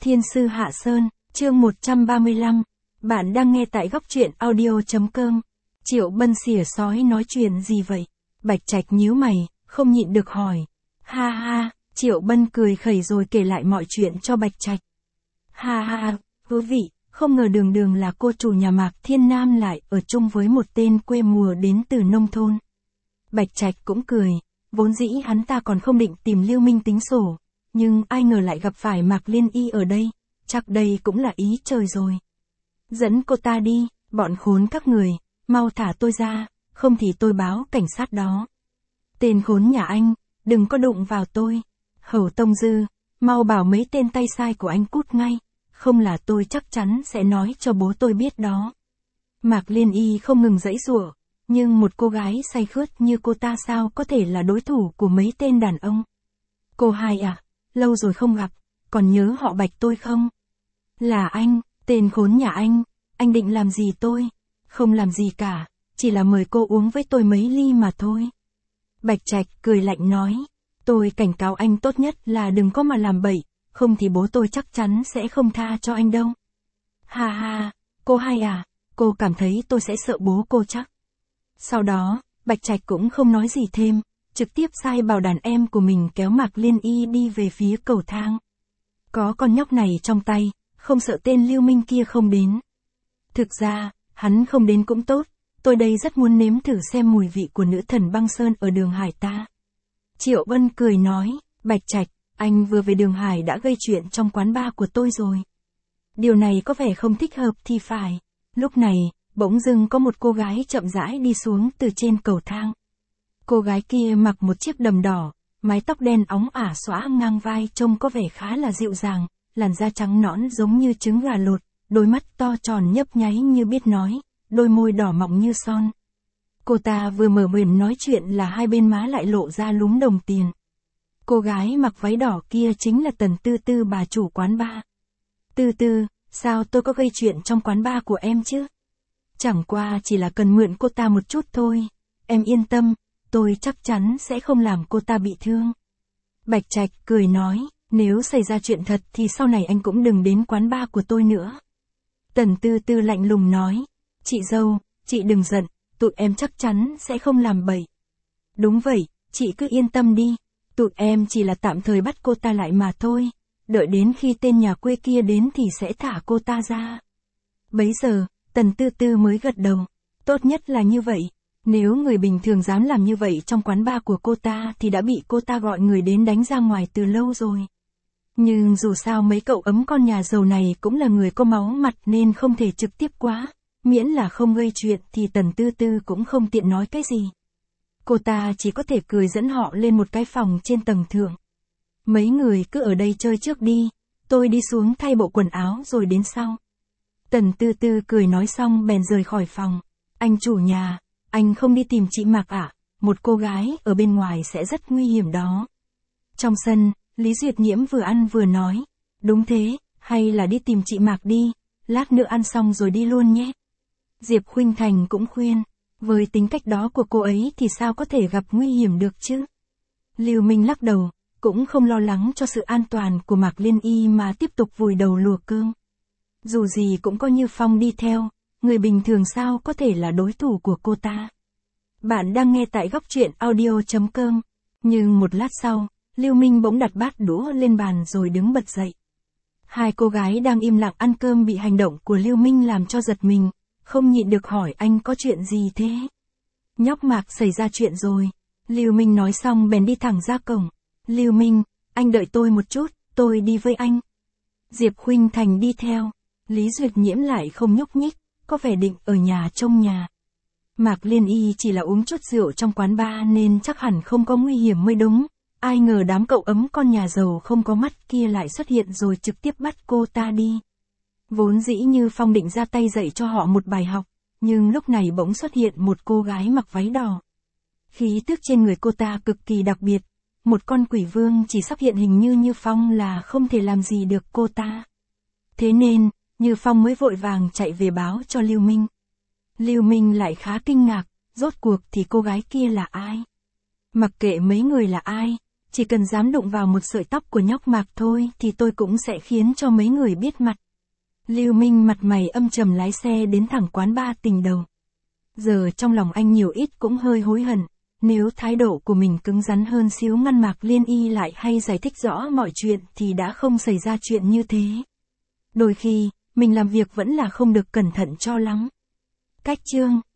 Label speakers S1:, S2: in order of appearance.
S1: Thiên sư Hạ Sơn, chương 135. Bạn đang nghe tại góc truyện audio.com. Triệu Bân xỉa sói nói chuyện gì vậy? Bạch Trạch nhíu mày, không nhịn được hỏi. Ha ha, Triệu Bân cười khẩy rồi kể lại mọi chuyện cho Bạch Trạch. Ha ha, thú vị, không ngờ đường đường là cô chủ nhà Mạc Thiên Nam lại ở chung với một tên quê mùa đến từ nông thôn. Bạch Trạch cũng cười, vốn dĩ hắn ta còn không định tìm Lưu Minh tính sổ, nhưng ai ngờ lại gặp phải Mạc Liên Y ở đây, chắc đây cũng là ý trời rồi. Dẫn cô ta đi, bọn khốn các người, mau thả tôi ra, không thì tôi báo cảnh sát đó. Tên khốn nhà anh, đừng có đụng vào tôi. Hầu Tông Dư, mau bảo mấy tên tay sai của anh cút ngay, không là tôi chắc chắn sẽ nói cho bố tôi biết đó. Mạc Liên Y không ngừng giãy giụa, nhưng một cô gái say khướt như cô ta sao có thể là đối thủ của mấy tên đàn ông. Cô hai à, lâu rồi không gặp, còn nhớ họ Bạch tôi không? Là anh, tên khốn nhà anh định làm gì tôi? Không làm gì cả, chỉ là mời cô uống với tôi mấy ly mà thôi. Bạch Trạch cười lạnh nói, tôi cảnh cáo anh tốt nhất là đừng có mà làm bậy, không thì bố tôi chắc chắn sẽ không tha cho anh đâu. Ha ha, cô hai à, cô cảm thấy tôi sẽ sợ bố cô chắc. Sau đó, Bạch Trạch cũng không nói gì thêm, trực tiếp sai bảo đàn em của mình kéo Mạc Liên Y đi về phía cầu thang. Có con nhóc này trong tay, không sợ tên Lưu Minh kia không đến. Thực ra, hắn không đến cũng tốt, tôi đây rất muốn nếm thử xem mùi vị của nữ thần băng sơn ở Đường Hải ta. Triệu Bân cười nói, Bạch Trạch, anh vừa về Đường Hải đã gây chuyện trong quán bar của tôi rồi. Điều này có vẻ không thích hợp thì phải. Lúc này, bỗng dưng có một cô gái chậm rãi đi xuống từ trên cầu thang. Cô gái kia mặc một chiếc đầm đỏ, mái tóc đen óng ả xõa ngang vai trông có vẻ khá là dịu dàng, làn da trắng nõn giống như trứng gà lột, đôi mắt to tròn nhấp nháy như biết nói, đôi môi đỏ mọng như son. Cô ta vừa mở miệng nói chuyện là hai bên má lại lộ ra lúm đồng tiền. Cô gái mặc váy đỏ kia chính là Tần Tư Tư, bà chủ quán bar. Tư Tư, sao tôi có gây chuyện trong quán bar của em chứ? Chẳng qua chỉ là cần mượn cô ta một chút thôi, em yên tâm, tôi chắc chắn sẽ không làm cô ta bị thương. Bạch Trạch cười nói, nếu xảy ra chuyện thật thì sau này anh cũng đừng đến quán bar của tôi nữa. Tần Tư Tư lạnh lùng nói, chị dâu, chị đừng giận, tụi em chắc chắn sẽ không làm bậy. Đúng vậy, chị cứ yên tâm đi, tụi em chỉ là tạm thời bắt cô ta lại mà thôi, đợi đến khi tên nhà quê kia đến thì sẽ thả cô ta ra. Bấy giờ, Tần Tư Tư mới gật đầu, tốt nhất là như vậy, nếu người bình thường dám làm như vậy trong quán bar của cô ta thì đã bị cô ta gọi người đến đánh ra ngoài từ lâu rồi. Nhưng dù sao mấy cậu ấm con nhà giàu này cũng là người có máu mặt nên không thể trực tiếp quá, miễn là không gây chuyện thì Tần Tư Tư cũng không tiện nói cái gì. Cô ta chỉ có thể cười dẫn họ lên một cái phòng trên tầng thượng. Mấy người cứ ở đây chơi trước đi, tôi đi xuống thay bộ quần áo rồi đến sau. Tần Tư Tư cười nói xong bèn rời khỏi phòng. Anh chủ nhà, anh không đi tìm chị Mạc à? Một cô gái ở bên ngoài sẽ rất nguy hiểm đó. Trong sân, Lý Duyệt Nhiễm vừa ăn vừa nói, đúng thế, hay là đi tìm chị Mạc đi, lát nữa ăn xong rồi đi luôn nhé. Diệp Khuynh Thành cũng khuyên, với tính cách đó của cô ấy thì sao có thể gặp nguy hiểm được chứ? Lưu Minh lắc đầu, cũng không lo lắng cho sự an toàn của Mạc Liên Y mà tiếp tục vùi đầu luộc cơm. Dù gì cũng có Như Phong đi theo, người bình thường sao có thể là đối thủ của cô ta. Bạn đang nghe tại góc truyện audio.com. Nhưng một lát sau, Lưu Minh bỗng đặt bát đũa lên bàn rồi đứng bật dậy. Hai cô gái đang im lặng ăn cơm bị hành động của Lưu Minh làm cho giật mình, không nhịn được hỏi anh có chuyện gì thế? Nhóc Mạc xảy ra chuyện rồi. Lưu Minh nói xong bèn đi thẳng ra cổng. Lưu Minh, anh đợi tôi một chút, tôi đi với anh. Diệp Khuynh Thành đi theo. Lý Duyệt Nhiễm lại không nhúc nhích, có vẻ định ở nhà trông nhà. Mạc Liên Y chỉ là uống chút rượu trong quán bar nên chắc hẳn không có nguy hiểm mới đúng. Ai ngờ đám cậu ấm con nhà giàu không có mắt kia lại xuất hiện rồi trực tiếp bắt cô ta đi. Vốn dĩ Như Phong định ra tay dạy cho họ một bài học, nhưng lúc này bỗng xuất hiện một cô gái mặc váy đỏ. Khí tức trên người cô ta cực kỳ đặc biệt, một con quỷ vương chỉ sắp hiện hình như Như Phong là không thể làm gì được cô ta. Thế nên, Như Phong mới vội vàng chạy về báo cho Lưu Minh. Lưu Minh lại khá kinh ngạc, rốt cuộc thì cô gái kia là ai? Mặc kệ mấy người là ai, chỉ cần dám đụng vào một sợi tóc của nhóc Mạc thôi thì tôi cũng sẽ khiến cho mấy người biết mặt. Lưu Minh mặt mày âm trầm lái xe đến thẳng quán bar Tình Đầu. Giờ trong lòng anh nhiều ít cũng hơi hối hận, nếu thái độ của mình cứng rắn hơn xíu ngăn Mạc Liên Y lại hay giải thích rõ mọi chuyện thì đã không xảy ra chuyện như thế. Đôi khi, mình làm việc vẫn là không được cẩn thận cho lắm. Cách chương